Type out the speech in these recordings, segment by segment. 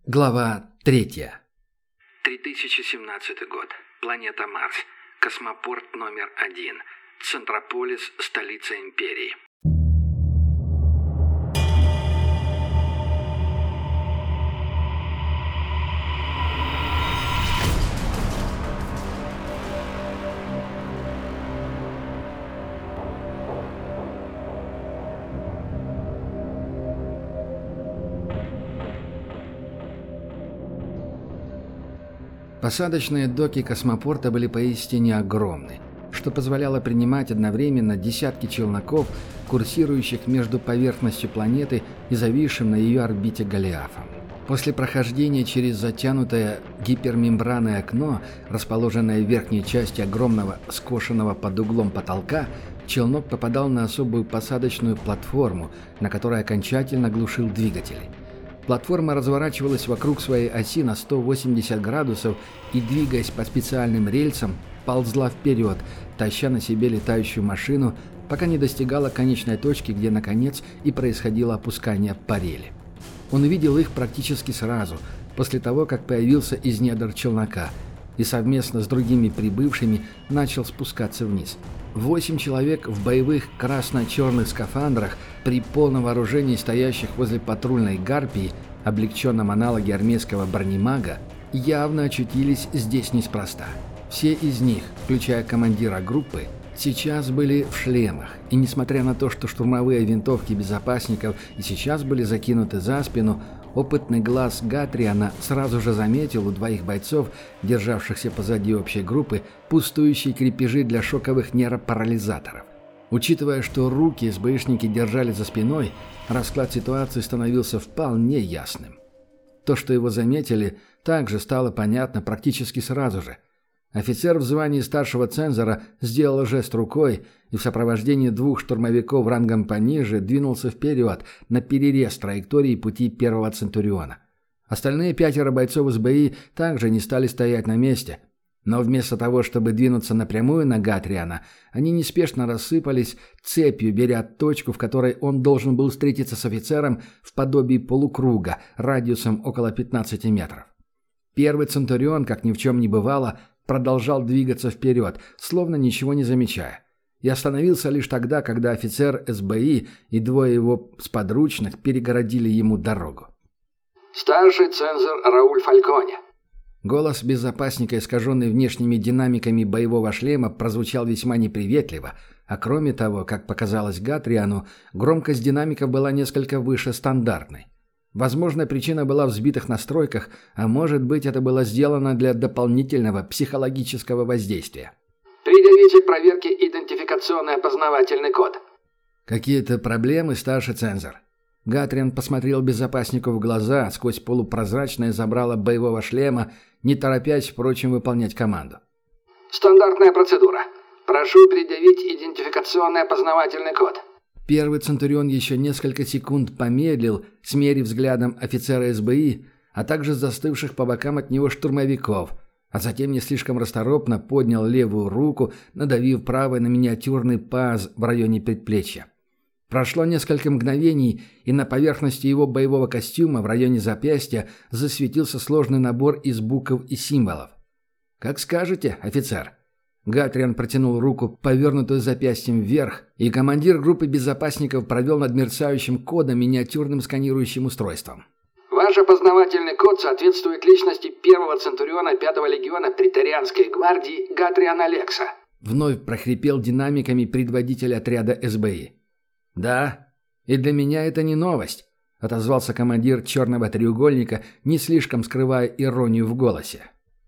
Глава 3. 3017 год. Планета Марс. Космопорт номер 1. Центрополис, столица империи. Посадочные доки космопорта были поистине огромны, что позволяло принимать одновременно десятки челноков, курсирующих между поверхностью планеты и зависшим на ее орбите Голиафом. После прохождения через затянутое гипермембранное окно, расположенное в верхней части огромного скошенного под углом потолка, челнок попадал на особую посадочную платформу, на которой окончательно глушил двигатели. Платформа разворачивалась вокруг своей оси на 180 градусов и, двигаясь по специальным рельсам, ползла вперед, таща на себе летающую машину, пока не достигала конечной точки, где, наконец, и происходило опускание парели. Он увидел их практически сразу, после того, как появился из недр челнока, и совместно с другими прибывшими начал спускаться вниз. 8 человек в боевых красно-черных скафандрах при полном вооружении стоящих возле патрульной гарпии, облегченном аналоге армейского бронемага, явно очутились здесь неспроста. Все из них, включая командира группы, сейчас были в шлемах, и несмотря на то, что штурмовые винтовки безопасников и сейчас были закинуты за спину, опытный глаз Гатриана сразу же заметил у двоих бойцов, державшихся позади общей группы, пустующие крепежи для шоковых нейропарализаторов. Учитывая, что руки СБшники держали за спиной, расклад ситуации становился вполне ясным. То, что его заметили, также стало понятно практически сразу же. Офицер в звании старшего цензора сделал жест рукой и в сопровождении 2 штурмовиков рангом пониже двинулся вперед на перерез траектории пути первого Центуриона. Остальные 5 бойцов СБИ также не стали стоять на месте, но вместо того, чтобы двинуться напрямую на Гатриана, они неспешно рассыпались цепью, беря точку, в которой он должен был встретиться с офицером в подобии полукруга радиусом около 15 метров. Первый Центурион, как ни в чем не бывало, продолжал двигаться вперед, словно ничего не замечая, и остановился лишь тогда, когда офицер СБИ и 2 его сподручных перегородили ему дорогу. Старший цензор Рауль Фальконе. Голос безопасника, искаженный внешними динамиками боевого шлема, прозвучал весьма неприветливо, а кроме того, как показалось Гатриану, громкость динамиков была несколько выше стандартной. Возможно, причина была в сбитых настройках, а может быть, это было сделано для дополнительного психологического воздействия. Предъявите к проверке идентификационный опознавательный код. Какие-то проблемы, старший цензор? Гатриан посмотрел безопаснику в глаза сквозь полупрозрачное забрало боевого шлема, не торопясь, впрочем, выполнять команду. Стандартная процедура. Прошу предъявить идентификационный опознавательный код. Первый Центурион еще несколько секунд помедлил, смерив взглядом офицера СБИ, а также застывших по бокам от него штурмовиков, а затем не слишком расторопно поднял левую руку, надавив правой на миниатюрный паз в районе предплечья. Прошло несколько мгновений, и на поверхности его боевого костюма в районе запястья засветился сложный набор из букв и символов. «Как скажете, офицер». Гатриан протянул руку, повернутую запястьем вверх, и командир группы безопасников провел над мерцающим кодом миниатюрным сканирующим устройством. Ваш опознавательный код соответствует личности 1-го Центуриона 5-го легиона Преторианской гвардии Гатриана Лекса. Вновь прохрипел динамиками предводитель отряда СБИ. «Да, и для меня это не новость», — отозвался командир черного треугольника, не слишком скрывая иронию в голосе.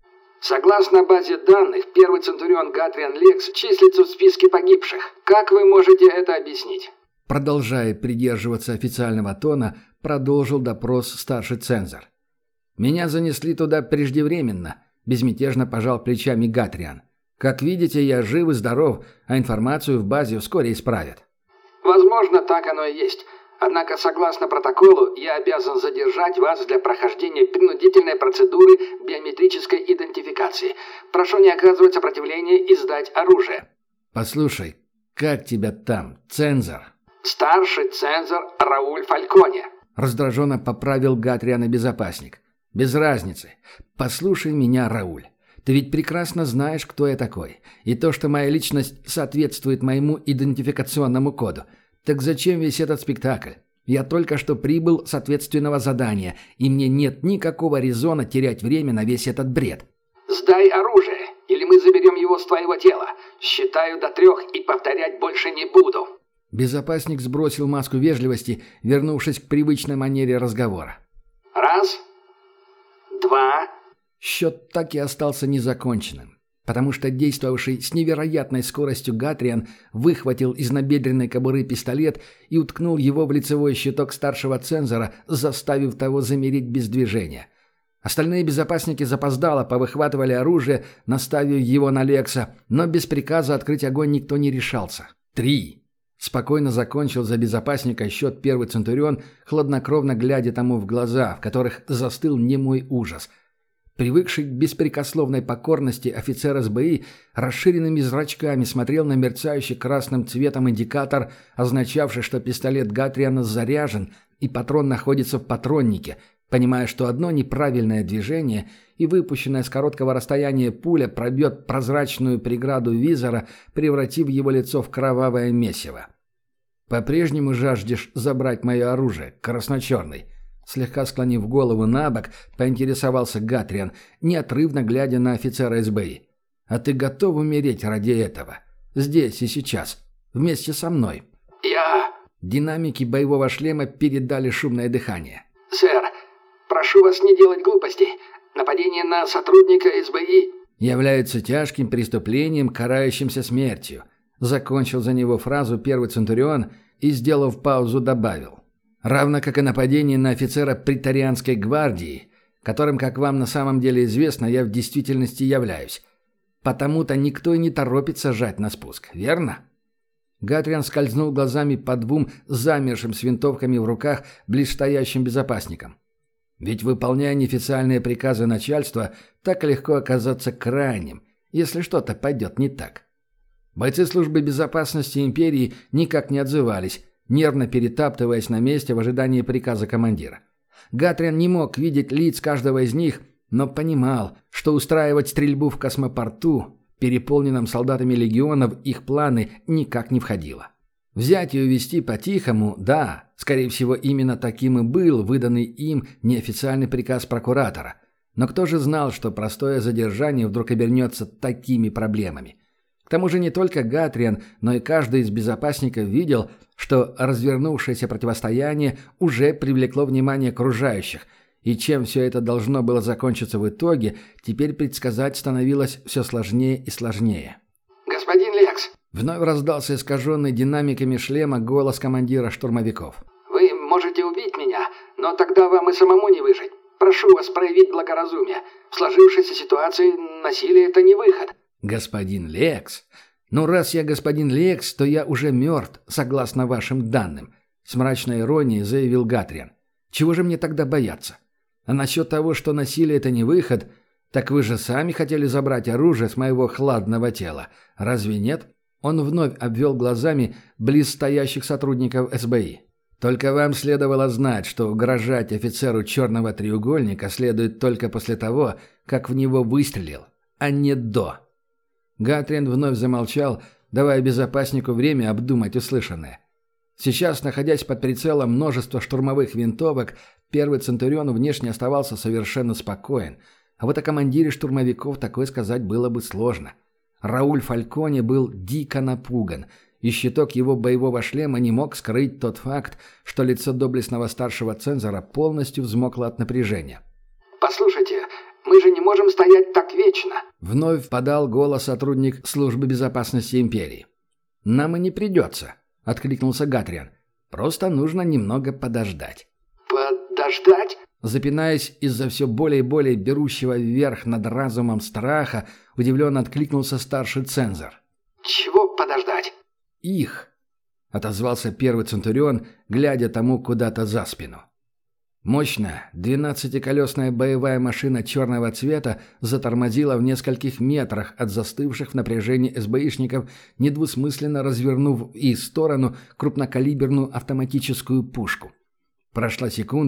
Согласно базе данных, 1-й Центурион Гатриан Лекс числится в списке погибших. Как вы можете это объяснить? Продолжая придерживаться официального тона, продолжил допрос старший цензор. «Меня занесли туда преждевременно», — безмятежно пожал плечами Гатриан. «Как видите, я жив и здоров, а информацию в базе вскоре исправят». Возможно, так оно и есть. Однако, согласно протоколу, я обязан задержать вас для прохождения принудительной процедуры биометрической идентификации. Прошу не оказывать сопротивления и сдать оружие. «Послушай, как тебя там, цензор?» «Старший цензор Рауль Фальконе». Раздраженно поправил Гатриана безопасник. Без разницы. Послушай меня, Рауль. Ты ведь прекрасно знаешь, кто я такой. И то, что моя личность соответствует моему идентификационному коду. Так зачем весь этот спектакль? Я только что прибыл с ответственного задания, и мне нет никакого резона терять время на весь этот бред. «Сдай оружие, или мы заберем его с твоего тела. Считаю до 3 и повторять больше не буду». Безопасник сбросил маску вежливости, вернувшись к привычной манере разговора. 1, 2. Счет так и остался незаконченным, потому что действовавший с невероятной скоростью Гатриан выхватил из набедренной кобуры пистолет и уткнул его в лицевой щиток старшего цензора, заставив того замереть без движения. Остальные безопасники запоздало повыхватывали оружие, наставив его на Лекса, но без приказа открыть огонь никто не решался. 3. Спокойно закончил за безопасника счет первый Центурион, хладнокровно глядя тому в глаза, в которых застыл немой ужас. Привыкший к беспрекословной покорности офицер СБИ расширенными зрачками смотрел на мерцающий красным цветом индикатор, означавший, что пистолет Гатриана заряжен и патрон находится в патроннике, понимая, что одно неправильное движение и выпущенная с короткого расстояния пуля пробьет прозрачную преграду визора, превратив его лицо в кровавое месиво. «По-прежнему жаждешь забрать мое оружие, красно-черный?» Слегка склонив голову на бок, поинтересовался Гатриан, неотрывно глядя на офицера СБИ. «А ты готов умереть ради этого? Здесь и сейчас, вместе со мной?» «Я...» Динамики боевого шлема передали шумное дыхание. «Сэр, прошу вас не делать глупостей. Нападение на сотрудника СБИ...» «Является тяжким преступлением, карающимся смертью», закончил за него фразу первый Центурион и, сделав паузу, добавил. «Равно как и нападение на офицера претарианской гвардии, которым, как вам на самом деле известно, я в действительности являюсь. Потому-то никто и не торопится жать на спуск, верно?» Гатриан скользнул глазами по двум замершим с винтовками в руках близстоящим безопасникам. Ведь, выполняя неофициальные приказы начальства, так легко оказаться крайним, если что-то пойдет не так. Бойцы службы безопасности империи никак не отзывались, нервно перетаптываясь на месте в ожидании приказа командира. Гатриан не мог видеть лиц каждого из них, но понимал, что устраивать стрельбу в космопорту, переполненном солдатами легионов, их планы никак не входило. Взять и увезти по-тихому, да, скорее всего, именно таким и был выданный им неофициальный приказ прокуратора. Но кто же знал, что простое задержание вдруг обернется такими проблемами? К тому же не только Гатриан, но и каждый из безопасников видел, что развернувшееся противостояние уже привлекло внимание окружающих, и чем все это должно было закончиться в итоге, теперь предсказать становилось все сложнее и сложнее. «Господин Лекс!» Вновь раздался искаженный динамиками шлема голос командира штурмовиков. «Вы можете убить меня, но тогда вам и самому не выжить. Прошу вас проявить благоразумие. В сложившейся ситуации насилие – это не выход». «Господин Лекс? Ну, раз я господин Лекс, то я уже мертв, согласно вашим данным», — с мрачной иронией заявил Гатриан. «Чего же мне тогда бояться? А насчет того, что насилие — это не выход, так вы же сами хотели забрать оружие с моего хладного тела. Разве нет?» Он вновь обвел глазами близстоящих сотрудников СБИ. «Только вам следовало знать, что угрожать офицеру черного треугольника следует только после того, как в него выстрелил, а не до». Гатриан вновь замолчал, давая безопаснику время обдумать услышанное. Сейчас, находясь под прицелом множества штурмовых винтовок, первый Центурион внешне оставался совершенно спокоен, а вот о командире штурмовиков такое сказать было бы сложно. Рауль Фальконе был дико напуган, и щиток его боевого шлема не мог скрыть тот факт, что лицо доблестного старшего цензора полностью взмокло от напряжения. «Послушайте, мы же не можем стоять так вечно!» Вновь подал голос сотрудник службы безопасности империи. «Нам и не придется», — откликнулся Гатриан. «Просто нужно немного подождать». «Подождать?» Запинаясь из-за все более и более берущего вверх над разумом страха, удивленно откликнулся старший цензор. «Чего подождать?» «Их», — отозвался первый Центурион, глядя тому куда-то за спину. Мощная, 12-колесная боевая машина черного цвета затормозила в нескольких метрах от застывших в напряжении СБИшников, недвусмысленно развернув в их сторону крупнокалиберную автоматическую пушку. Прошла секунда,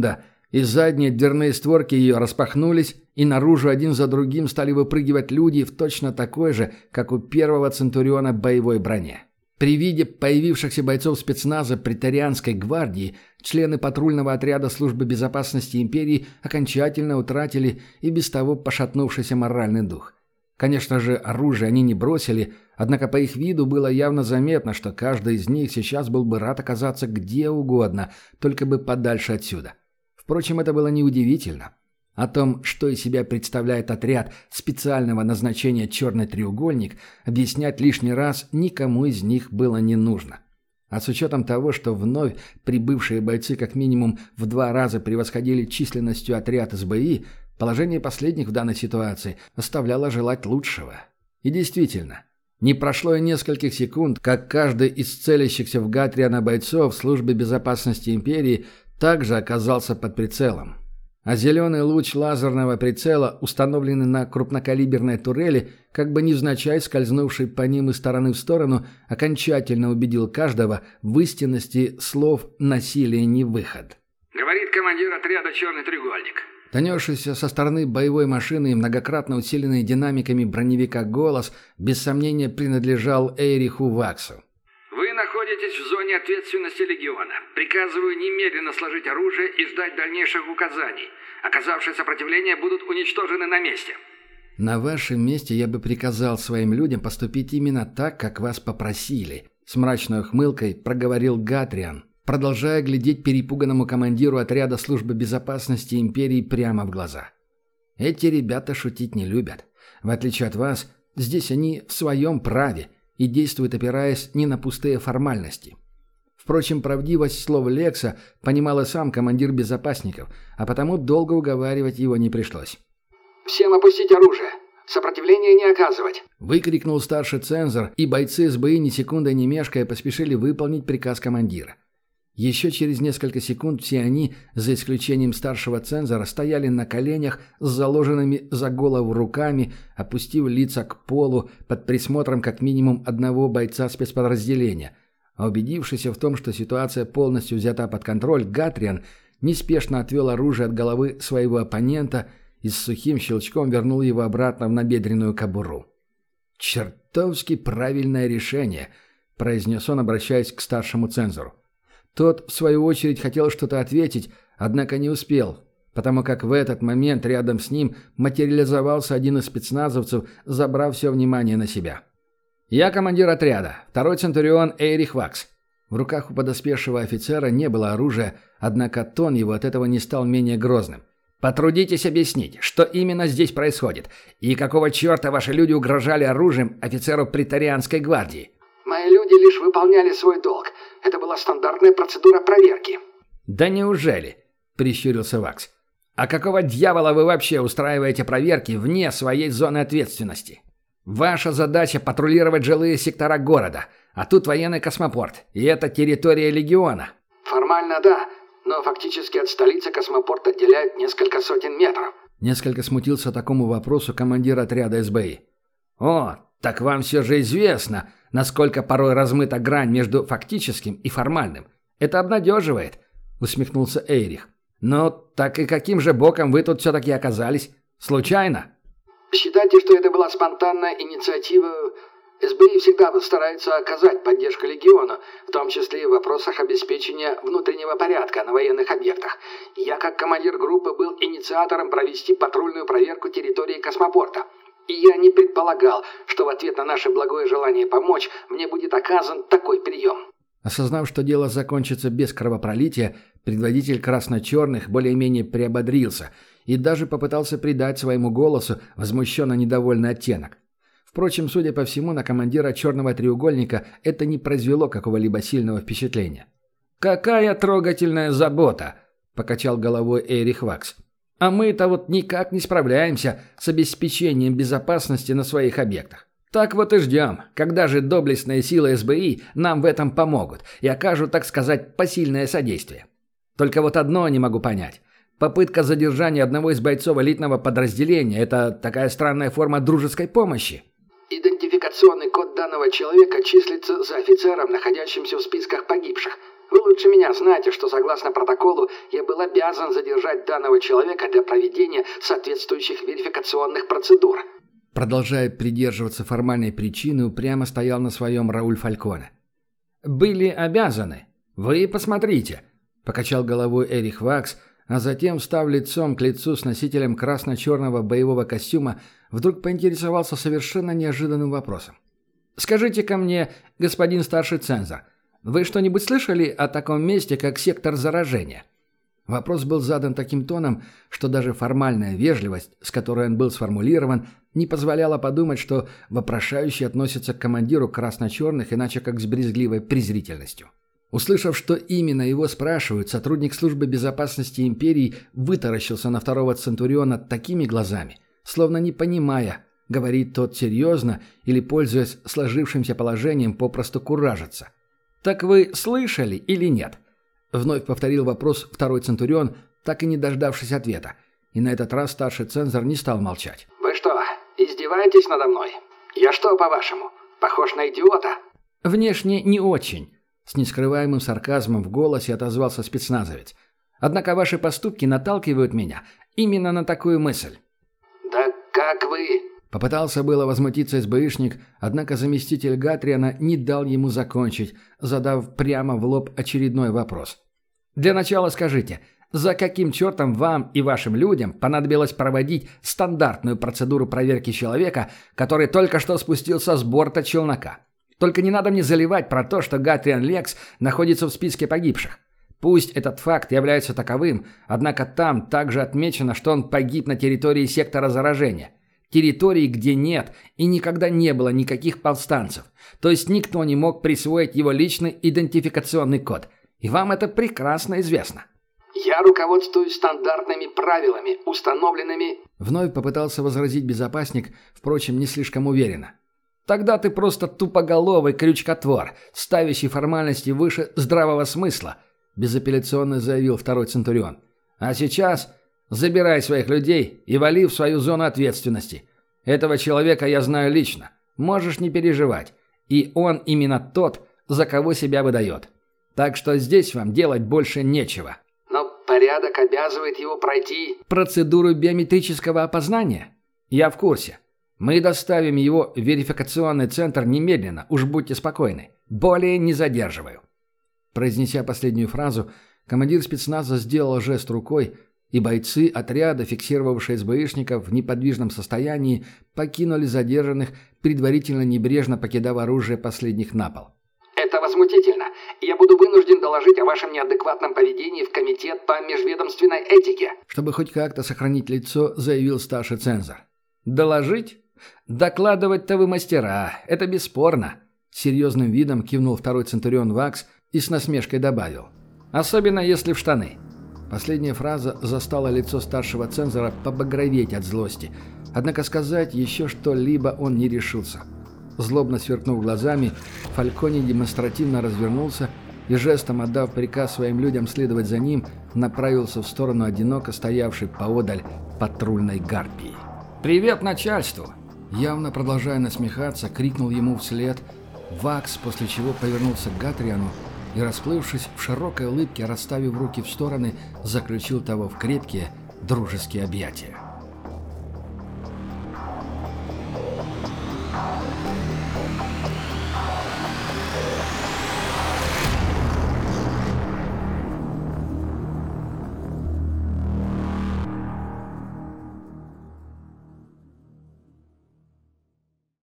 и задние дверные створки ее распахнулись, и наружу один за другим стали выпрыгивать люди в точно такой же, как у первого Центуриона, боевой броне. При виде появившихся бойцов спецназа преторианской гвардии члены патрульного отряда службы безопасности империи окончательно утратили и без того пошатнувшийся моральный дух. Конечно же, оружие они не бросили, однако по их виду было явно заметно, что каждый из них сейчас был бы рад оказаться где угодно, только бы подальше отсюда. Впрочем, это было неудивительно. О том, что из себя представляет отряд специального назначения «Черный треугольник», объяснять лишний раз никому из них было не нужно. А с учетом того, что вновь прибывшие бойцы как минимум в 2 раза превосходили численностью отряд СБИ, положение последних в данной ситуации оставляло желать лучшего. И действительно, не прошло и нескольких секунд, как каждый из целящихся в Гатриана бойцов службы безопасности империи также оказался под прицелом. А зеленый луч лазерного прицела, установленный на крупнокалиберной турели, как бы невзначай скользнувший по ним из стороны в сторону, окончательно убедил каждого в истинности слов «насилие не выход». Говорит командир отряда «Черный треугольник». Донесшийся со стороны боевой машины и многократно усиленный динамиками броневика голос, без сомнения, принадлежал Эриху Ваксу. Вы находитесь в зоне ответственности Легиона. Приказываю немедленно сложить оружие и ждать дальнейших указаний. Оказавшие сопротивление будут уничтожены на месте. На вашем месте я бы приказал своим людям поступить именно так, как вас попросили. С мрачной ухмылкой проговорил Гатриан, продолжая глядеть перепуганному командиру отряда службы безопасности империи прямо в глаза. Эти ребята шутить не любят. В отличие от вас, здесь они в своем праве и действует, опираясь не на пустые формальности. Впрочем, правдивость слов Лекса понимал и сам командир безопасников, а потому долго уговаривать его не пришлось. «Всем опустить оружие! Сопротивления не оказывать!» Выкрикнул старший цензор, и бойцы СБИ ни секундой не мешкая поспешили выполнить приказ командира. Еще через несколько секунд все они, за исключением старшего цензора, стояли на коленях с заложенными за голову руками, опустив лица к полу под присмотром как минимум одного бойца спецподразделения. А убедившись в том, что ситуация полностью взята под контроль, Гатриан неспешно отвел оружие от головы своего оппонента и с сухим щелчком вернул его обратно в набедренную кобуру. «Чертовски правильное решение», – произнес он, обращаясь к старшему цензору. Тот, в свою очередь, хотел что-то ответить, однако не успел, потому как в этот момент рядом с ним материализовался один из спецназовцев, забрав все внимание на себя. «Я командир отряда, 2-й Центурион Эрих Вакс». В руках у подоспевшего офицера не было оружия, однако тон его от этого не стал менее грозным. «Потрудитесь объяснить, что именно здесь происходит, и какого черта ваши люди угрожали оружием офицеру преторианской гвардии?» «Мои люди лишь выполняли свой долг. Это была стандартная процедура проверки». «Да неужели?» – прищурился Вакс. «А какого дьявола вы вообще устраиваете проверки вне своей зоны ответственности? Ваша задача – патрулировать жилые сектора города, а тут военный космопорт, и это территория Легиона». «Формально да, но фактически от столицы космопорт отделяет несколько сотен метров». Несколько смутился такому вопросу командир отряда СБИ. «О, так вам все же известно, насколько порой размыта грань между фактическим и формальным. Это обнадеживает», — усмехнулся Эрих. «Но так и каким же боком вы тут все-таки оказались? Случайно?» «Считайте, что это была спонтанная инициатива. СБИ всегда старается оказать поддержку Легиону, в том числе и в вопросах обеспечения внутреннего порядка на военных объектах. Я, как командир группы, был инициатором провести патрульную проверку территории космопорта. И я не предполагал, что в ответ на наше благое желание помочь мне будет оказан такой прием». Осознав, что дело закончится без кровопролития, предводитель красно-черных более-менее приободрился и даже попытался придать своему голосу возмущенно недовольный оттенок. Впрочем, судя по всему, на командира черного треугольника это не произвело какого-либо сильного впечатления. «Какая трогательная забота!» – покачал головой Эрих Вакс. «А мы-то вот никак не справляемся с обеспечением безопасности на своих объектах. Так вот и ждем, когда же доблестные силы СБИ нам в этом помогут и окажут, так сказать, посильное содействие. Только вот одно не могу понять. Попытка задержания одного из бойцов элитного подразделения – это такая странная форма дружеской помощи». «Идентификационный код данного человека числится за офицером, находящимся в списках погибших. Вы лучше меня знаете, что согласно протоколу я был обязан задержать данного человека для проведения соответствующих верификационных процедур». Продолжая придерживаться формальной причины, упрямо стоял на своем Рауль Фальконе. «Были обязаны. Вы посмотрите», — покачал головой Эрих Вакс, а затем, став лицом к лицу с носителем красно-черного боевого костюма, вдруг поинтересовался совершенно неожиданным вопросом. «Скажите-ка мне, господин старший цензор, вы что-нибудь слышали о таком месте, как сектор заражения?» Вопрос был задан таким тоном, что даже формальная вежливость, с которой он был сформулирован, не позволяла подумать, что вопрошающий относится к командиру красно-черных иначе как с брезгливой презрительностью. Услышав, что именно его спрашивают, сотрудник службы безопасности империи вытаращился на второго центуриона такими глазами, словно не понимая, говорит тот серьезно или, пользуясь сложившимся положением, попросту куражится. «Так вы слышали или нет?» Вновь повторил вопрос второй центурион, так и не дождавшись ответа. И на этот раз старший цензор не стал молчать. «Вы что, издеваетесь надо мной? Я что, по-вашему, похож на идиота?» «Внешне не очень», — с нескрываемым сарказмом в голосе отозвался спецназовец. «Однако ваши поступки наталкивают меня именно на такую мысль». «Да как вы...» Попытался было возмутиться СБИшник, однако заместитель Гатриана не дал ему закончить, задав прямо в лоб очередной вопрос. «Для начала скажите, за каким чертом вам и вашим людям понадобилось проводить стандартную процедуру проверки человека, который только что спустился с борта челнока? Только не надо мне заливать про то, что Гатриан Лекс находится в списке погибших. Пусть этот факт является таковым, однако там также отмечено, что он погиб на территории сектора заражения. Территории, где нет и никогда не было никаких повстанцев. То есть никто не мог присвоить его личный идентификационный код. И вам это прекрасно известно». «Я руководствуюсь стандартными правилами, установленными...» Вновь попытался возразить безопасник, впрочем, не слишком уверенно. «Тогда ты просто тупоголовый крючкотвор, ставящий формальности выше здравого смысла», безапелляционно заявил второй центурион. «А сейчас забирай своих людей и вали в свою зону ответственности. Этого человека я знаю лично. Можешь не переживать. И он именно тот, за кого себя выдает. Так что здесь вам делать больше нечего». «Но порядок обязывает его пройти...» «Процедуру биометрического опознания? Я в курсе. Мы доставим его в верификационный центр немедленно, уж будьте спокойны. Более не задерживаю». Произнеся последнюю фразу, командир спецназа сделал жест рукой, и бойцы отряда, фиксировавшие СБИшников в неподвижном состоянии, покинули задержанных, предварительно небрежно покидав оружие последних на пол. «Это возмутительно. Я буду вынужден доложить о вашем неадекватном поведении в комитет по межведомственной этике». Чтобы хоть как-то сохранить лицо, заявил старший цензор. «Доложить? Докладывать-то вы мастера, это бесспорно», — серьезным видом кивнул второй центурион Вакс и с насмешкой добавил. «Особенно если в штаны». Последняя фраза застала лицо старшего цензора побагроветь от злости, однако сказать еще что-либо он не решился. Злобно сверкнув глазами, Фальконе демонстративно развернулся и, жестом отдав приказ своим людям следовать за ним, направился в сторону одиноко стоявшей поодаль патрульной гарпии. «Привет начальству!» Явно продолжая насмехаться, крикнул ему вслед Вакс, после чего повернулся к Гатриану и, расплывшись в широкой улыбке, расставив руки в стороны, заключил того в крепкие дружеские объятия.